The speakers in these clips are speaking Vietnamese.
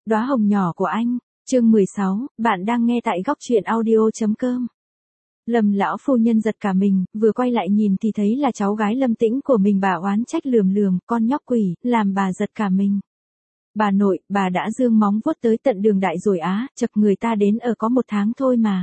Đóa hồng nhỏ của anh, chương 16, bạn đang nghe tại góc truyện audio.com. Lâm lão phu nhân giật cả mình, vừa quay lại nhìn thì thấy là cháu gái Lâm Tĩnh của mình, bà oán trách lườm lườm, con nhóc quỷ, làm bà giật cả mình. Bà nội, bà đã giương móng vuốt tới tận đường đại rồi á, chật người ta đến ở có 1 tháng thôi mà.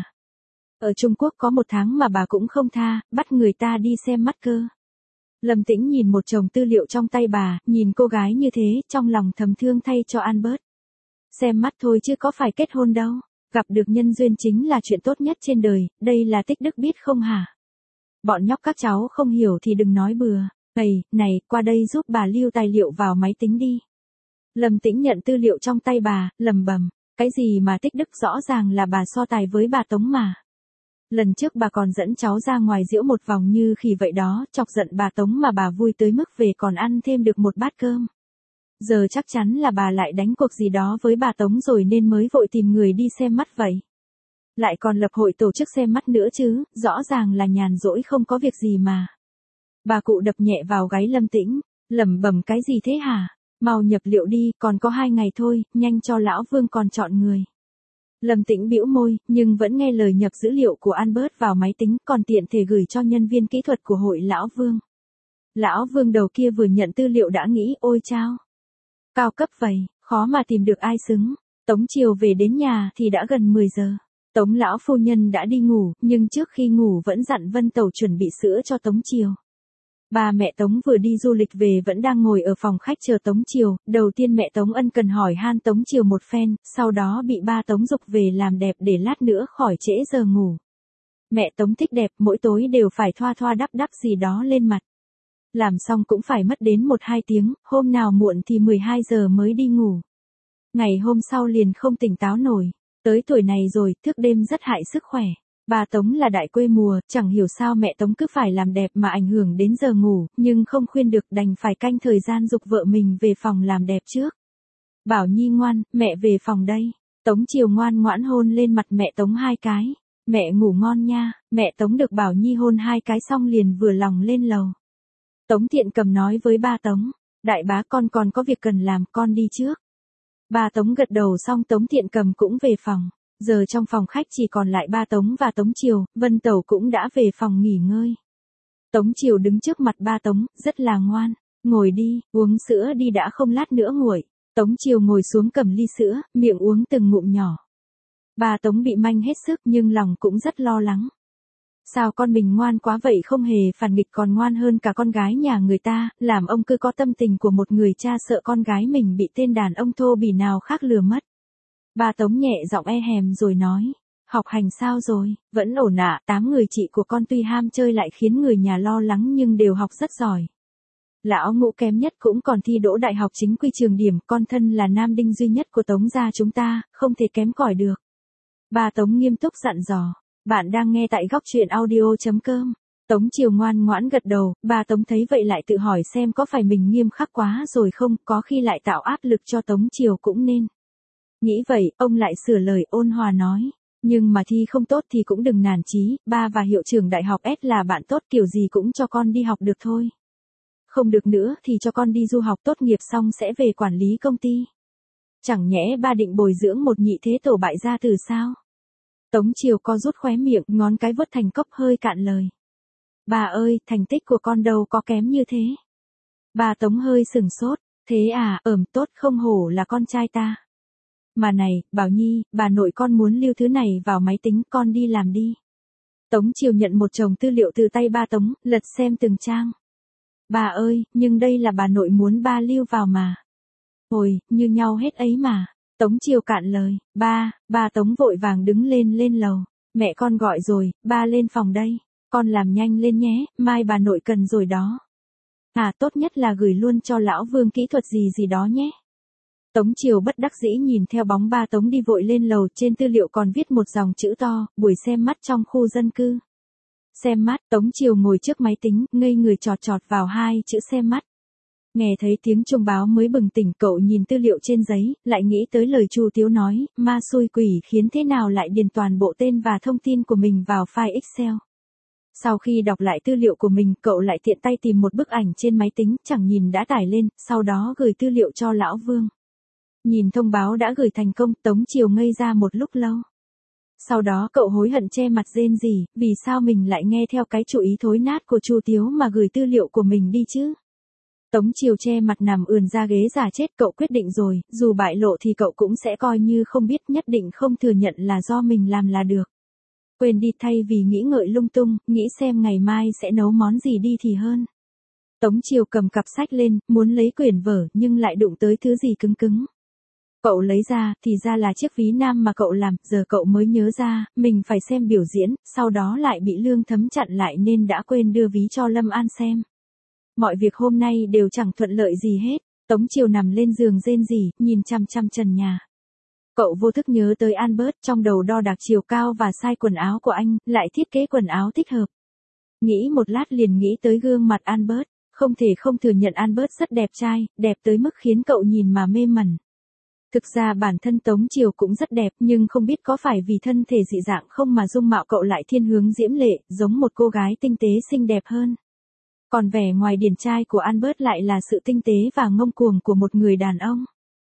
Ở Trung Quốc có 1 tháng mà bà cũng không tha, bắt người ta đi xem mắt cơ. Lâm Tĩnh nhìn một chồng tư liệu trong tay bà, nhìn cô gái như thế, trong lòng thầm thương thay cho Albert. Xem mắt thôi chứ có phải kết hôn đâu, gặp được nhân duyên chính là chuyện tốt nhất trên đời, đây là tích đức biết không hả? Bọn nhóc các cháu không hiểu thì đừng nói bừa. Này, qua đây giúp bà lưu tài liệu vào máy tính đi. Lâm Tĩnh nhận tư liệu trong tay bà, lầm bầm, cái gì mà tích đức, rõ ràng là bà so tài với bà Tống mà. Lần trước bà còn dẫn cháu ra ngoài diễu một vòng như khỉ vậy đó, chọc giận bà Tống mà bà vui tới mức về còn ăn thêm được 1 bát cơm. Giờ chắc chắn là bà lại đánh cuộc gì đó với bà Tống rồi nên mới vội tìm người đi xem mắt vậy. Lại còn lập hội tổ chức xem mắt nữa chứ, rõ ràng là nhàn rỗi không có việc gì mà. Bà cụ đập nhẹ vào gáy Lâm Tĩnh, lẩm bẩm cái gì thế hả? Mau nhập liệu đi, còn có 2 ngày thôi, nhanh cho lão Vương còn chọn người. Lâm Tĩnh bĩu môi, nhưng vẫn nghe lời nhập dữ liệu của Albert vào máy tính, còn tiện thể gửi cho nhân viên kỹ thuật của hội lão Vương. Lão Vương đầu kia vừa nhận tư liệu đã nghĩ, ôi chao, cao cấp vậy, khó mà tìm được ai xứng. Tống chiều về đến nhà thì đã gần 10 giờ. Tống lão phu nhân đã đi ngủ, nhưng trước khi ngủ vẫn dặn Vân Tẩu chuẩn bị sữa cho Tống chiều. Ba mẹ Tống vừa đi du lịch về vẫn đang ngồi ở phòng khách chờ Tống chiều. Đầu tiên mẹ Tống ân cần hỏi han Tống chiều một phen, sau đó bị ba Tống giục về làm đẹp để lát nữa khỏi trễ giờ ngủ. Mẹ Tống thích đẹp, mỗi tối đều phải thoa thoa đắp đắp gì đó lên mặt. Làm xong cũng phải mất đến 1-2 tiếng, hôm nào muộn thì 12 giờ mới đi ngủ. Ngày hôm sau liền không tỉnh táo nổi, tới tuổi này rồi, thức đêm rất hại sức khỏe. Bà Tống là đại quê mùa, chẳng hiểu sao mẹ Tống cứ phải làm đẹp mà ảnh hưởng đến giờ ngủ, nhưng không khuyên được, đành phải canh thời gian giục vợ mình về phòng làm đẹp trước. Bảo Nhi ngoan, mẹ về phòng đây. Tống chiều ngoan ngoãn hôn lên mặt mẹ Tống 2 cái. Mẹ ngủ ngon nha. Mẹ Tống được Bảo Nhi hôn 2 cái xong liền vừa lòng lên lầu. Tống Thiện Cầm nói với ba Tống, đại bá con còn có việc cần làm, con đi trước. Ba Tống gật đầu xong Tống Thiện Cầm cũng về phòng. Giờ trong phòng khách chỉ còn lại ba Tống và Tống chiều, Vân Tẩu cũng đã về phòng nghỉ ngơi. Tống chiều đứng trước mặt ba Tống, rất là ngoan, ngồi đi, uống sữa đi đã không lát nữa nguội. Tống chiều ngồi xuống cầm ly sữa, miệng uống từng ngụm nhỏ. Ba Tống bị manh hết sức nhưng lòng cũng rất lo lắng. Sao con mình ngoan quá vậy, không hề phản nghịch, còn ngoan hơn cả con gái nhà người ta, làm ông cứ có tâm tình của một người cha, sợ con gái mình bị tên đàn ông thô bỉ nào khác lừa mất. Ba Tống nhẹ giọng e hèm rồi nói, học hành sao rồi, vẫn ổn ạ, 8 người chị của con tuy ham chơi lại khiến người nhà lo lắng nhưng đều học rất giỏi. Lão Ngũ kém nhất cũng còn thi đỗ đại học chính quy trường điểm, con thân là nam đinh duy nhất của Tống gia chúng ta, không thể kém cỏi được. Ba Tống nghiêm túc dặn dò. Bạn đang nghe tại góc truyện audio.com. Tống chiều ngoan ngoãn gật đầu, bà Tống thấy vậy lại tự hỏi xem có phải mình nghiêm khắc quá rồi không, có khi lại tạo áp lực cho Tống chiều cũng nên. Nghĩ vậy, ông lại sửa lời ôn hòa nói, nhưng mà thi không tốt thì cũng đừng nản chí, ba và hiệu trưởng đại học S là bạn tốt, kiểu gì cũng cho con đi học được thôi. Không được nữa thì cho con đi du học, tốt nghiệp xong sẽ về quản lý công ty. Chẳng nhẽ ba định bồi dưỡng một nhị thế tổ bại gia tử sao? Tống chiều co rút khóe miệng, ngón cái vớt thành cốc hơi cạn lời. Bà ơi, thành tích của con đâu có kém như thế. Bà Tống hơi sừng sốt, thế à, tốt, không hổ là con trai ta. Mà này, Bảo Nhi, bà nội con muốn lưu thứ này vào máy tính, con đi làm đi. Tống chiều nhận một chồng tư liệu từ tay ba Tống, lật xem từng trang. Bà ơi, nhưng đây là bà nội muốn ba lưu vào mà. Ôi, như nhau hết ấy mà. Tống chiều cạn lời, ba Tống vội vàng đứng lên lầu. Mẹ con gọi rồi, ba lên phòng đây. Con làm nhanh lên nhé, mai bà nội cần rồi đó. Tốt nhất là gửi luôn cho lão Vương kỹ thuật gì đó nhé. Tống chiều bất đắc dĩ nhìn theo bóng ba Tống đi vội lên lầu, trên tư liệu còn viết một dòng chữ to, buổi xem mắt trong khu dân cư. Xem mắt, Tống chiều ngồi trước máy tính, ngây người chọt vào 2 chữ xem mắt. Nghe thấy tiếng chuông báo mới bừng tỉnh, cậu nhìn tư liệu trên giấy, lại nghĩ tới lời Chu Tiếu nói, ma xui quỷ khiến thế nào lại điền toàn bộ tên và thông tin của mình vào file Excel. Sau khi đọc lại tư liệu của mình, cậu lại tiện tay tìm một bức ảnh trên máy tính, chẳng nhìn đã tải lên, sau đó gửi tư liệu cho lão Vương. Nhìn thông báo đã gửi thành công, Tống Chiều ngây ra một lúc lâu. Sau đó cậu hối hận che mặt rên rỉ, vì sao mình lại nghe theo cái chủ ý thối nát của Chu Tiếu mà gửi tư liệu của mình đi chứ? Tống Chiều che mặt nằm ườn ra ghế giả chết, cậu quyết định rồi, dù bại lộ thì cậu cũng sẽ coi như không biết, nhất định không thừa nhận là do mình làm là được. Quên đi, thay vì nghĩ ngợi lung tung, nghĩ xem ngày mai sẽ nấu món gì đi thì hơn. Tống Chiều cầm cặp sách lên, muốn lấy quyển vở nhưng lại đụng tới thứ gì cứng cứng. Cậu lấy ra, thì ra là chiếc ví nam mà cậu làm, giờ cậu mới nhớ ra, mình phải xem biểu diễn, sau đó lại bị Lương Thấm chặn lại nên đã quên đưa ví cho Lâm An xem. Mọi việc hôm nay đều chẳng thuận lợi gì hết, Tống Chiều nằm lên giường rên rỉ, nhìn chăm chăm trần nhà. Cậu vô thức nhớ tới Albert, trong đầu đo đạc chiều cao và size quần áo của anh, lại thiết kế quần áo thích hợp. Nghĩ một lát liền nghĩ tới gương mặt Albert, không thể không thừa nhận Albert rất đẹp trai, đẹp tới mức khiến cậu nhìn mà mê mẩn. Thực ra bản thân Tống Chiều cũng rất đẹp, nhưng không biết có phải vì thân thể dị dạng không mà dung mạo cậu lại thiên hướng diễm lệ, giống một cô gái tinh tế xinh đẹp hơn. Còn vẻ ngoài điển trai của Albert lại là sự tinh tế và ngông cuồng của một người đàn ông.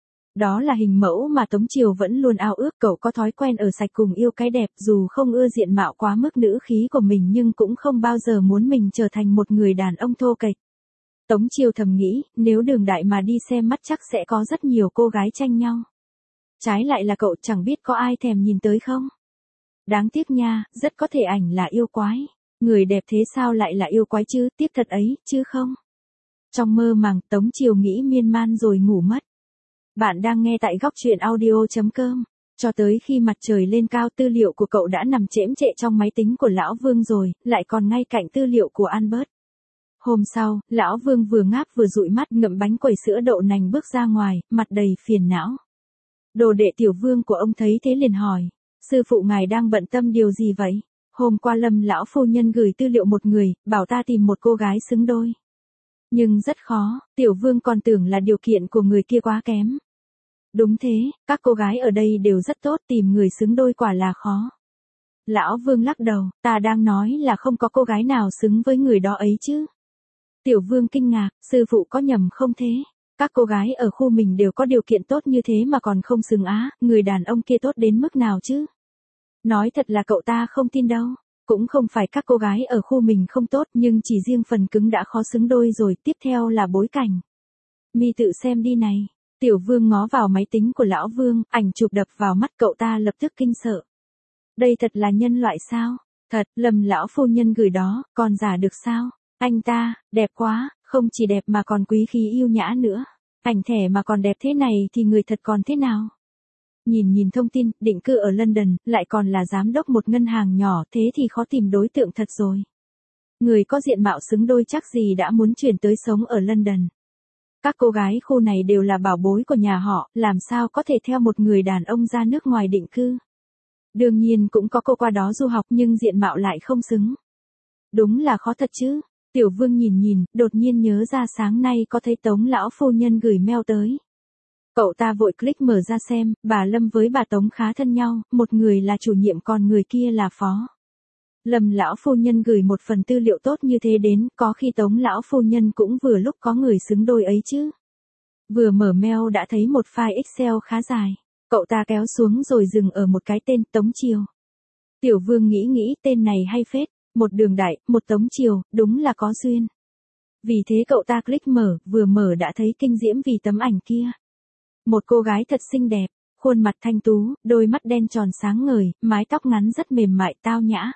Đó là hình mẫu mà Tống Chiều vẫn luôn ao ước. Cậu có thói quen ở sạch cùng yêu cái đẹp, dù không ưa diện mạo quá mức nữ khí của mình nhưng cũng không bao giờ muốn mình trở thành một người đàn ông thô kệch. Tống Chiều thầm nghĩ, nếu Đường Đại mà đi xem mắt chắc sẽ có rất nhiều cô gái tranh nhau. Trái lại là cậu chẳng biết có ai thèm nhìn tới không. Đáng tiếc nha, rất có thể ảnh là yêu quái. Người đẹp thế sao lại là yêu quái chứ, tiếc thật ấy, chứ không. Trong mơ màng, Tống Chiều nghĩ miên man rồi ngủ mất. Bạn đang nghe tại góc truyện audio.com. Cho tới khi mặt trời lên cao, tư liệu của cậu đã nằm chễm chệ trong máy tính của Lão Vương rồi, lại còn ngay cạnh tư liệu của Albert. Hôm sau, Lão Vương vừa ngáp vừa dụi mắt ngậm bánh quẩy sữa đậu nành bước ra ngoài, mặt đầy phiền não. Đồ đệ Tiểu Vương của ông thấy thế liền hỏi, sư phụ ngài đang bận tâm điều gì vậy? Hôm qua Lâm lão phu nhân gửi tư liệu một người, bảo ta tìm một cô gái xứng đôi. Nhưng rất khó, Tiểu Vương còn tưởng là điều kiện của người kia quá kém. Đúng thế, các cô gái ở đây đều rất tốt, tìm người xứng đôi quả là khó. Lão Vương lắc đầu, ta đang nói là không có cô gái nào xứng với người đó ấy chứ. Tiểu Vương kinh ngạc, sư phụ có nhầm không thế? Các cô gái ở khu mình đều có điều kiện tốt như thế mà còn không xứng á, người đàn ông kia tốt đến mức nào chứ? Nói thật là cậu ta không tin đâu. Cũng không phải các cô gái ở khu mình không tốt, nhưng chỉ riêng phần cứng đã khó xứng đôi rồi, tiếp theo là bối cảnh. Mi tự xem đi này. Tiểu Vương ngó vào máy tính của Lão Vương, ảnh chụp đập vào mắt cậu ta lập tức kinh sợ. Đây thật là nhân loại sao? Thật, Lâm lão phu nhân gửi đó, còn giả được sao? Anh ta, đẹp quá, không chỉ đẹp mà còn quý khí yêu nhã nữa. Ảnh thẻ mà còn đẹp thế này thì người thật còn thế nào? Nhìn thông tin, định cư ở London, lại còn là giám đốc một ngân hàng nhỏ, thế thì khó tìm đối tượng thật rồi. Người có diện mạo xứng đôi chắc gì đã muốn chuyển tới sống ở London. Các cô gái khu này đều là bảo bối của nhà họ, làm sao có thể theo một người đàn ông ra nước ngoài định cư. Đương nhiên cũng có cô qua đó du học nhưng diện mạo lại không xứng. Đúng là khó thật chứ. Tiểu Vương nhìn, đột nhiên nhớ ra sáng nay có thấy Tống lão phu nhân gửi mail tới. Cậu ta vội click mở ra xem, bà Lâm với bà Tống khá thân nhau, một người là chủ nhiệm còn người kia là phó. Lâm lão phu nhân gửi một phần tư liệu tốt như thế đến, có khi Tống lão phu nhân cũng vừa lúc có người xứng đôi ấy chứ. Vừa mở mail đã thấy một file Excel khá dài. Cậu ta kéo xuống rồi dừng ở một cái tên Tống Chiều. Tiểu Vương nghĩ tên này hay phết, một Đường Đại, một Tống Chiều, đúng là có duyên. Vì thế cậu ta click mở, vừa mở đã thấy kinh diễm vì tấm ảnh kia. Một cô gái thật xinh đẹp, khuôn mặt thanh tú, đôi mắt đen tròn sáng ngời, mái tóc ngắn rất mềm mại tao nhã.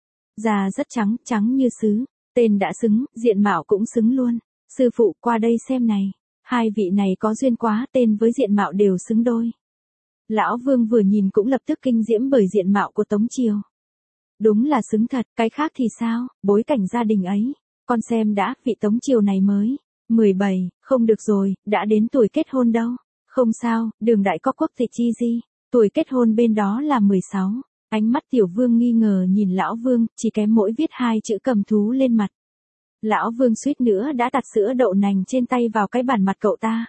Da rất trắng, trắng như sứ, tên đã xứng, diện mạo cũng xứng luôn. Sư phụ qua đây xem này, hai vị này có duyên quá, tên với diện mạo đều xứng đôi. Lão Vương vừa nhìn cũng lập tức kinh diễm bởi diện mạo của Tống Chiều. Đúng là xứng thật, cái khác thì sao, bối cảnh gia đình ấy. Con xem đã, vị Tống Chiều này mới 17, không được rồi, đã đến tuổi kết hôn đâu. Không sao, Đường Đại có quốc tịch chi gì, tuổi kết hôn bên đó là 16. Ánh mắt Tiểu Vương nghi ngờ nhìn Lão Vương, chỉ kém mỗi viết hai chữ cầm thú lên mặt. Lão Vương suýt nữa đã tạt sữa đậu nành trên tay vào cái bàn mặt cậu ta.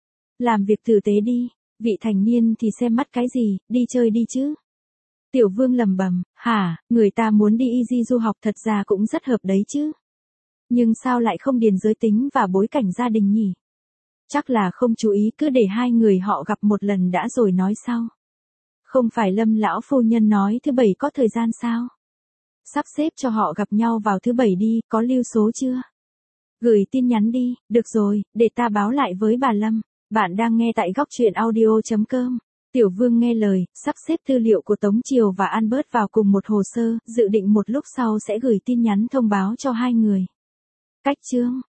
Làm việc tử tế đi, vị thành niên thì xem mắt cái gì, đi chơi đi chứ. Tiểu Vương lầm bầm, hả, người ta muốn đi easy du học thật ra cũng rất hợp đấy chứ. Nhưng sao lại không điền giới tính và bối cảnh gia đình nhỉ? Chắc là không chú ý, cứ để hai người họ gặp một lần đã rồi nói sau. Không phải Lâm lão phu nhân nói thứ bảy có thời gian sao? Sắp xếp cho họ gặp nhau vào thứ bảy đi, có lưu số chưa? Gửi tin nhắn đi, được rồi, để ta báo lại với bà Lâm. Bạn đang nghe tại góc truyện audio.com. Tiểu Vương nghe lời, sắp xếp tư liệu của Tống Triều và Albert vào cùng một hồ sơ, dự định một lúc sau sẽ gửi tin nhắn thông báo cho hai người. Cách chương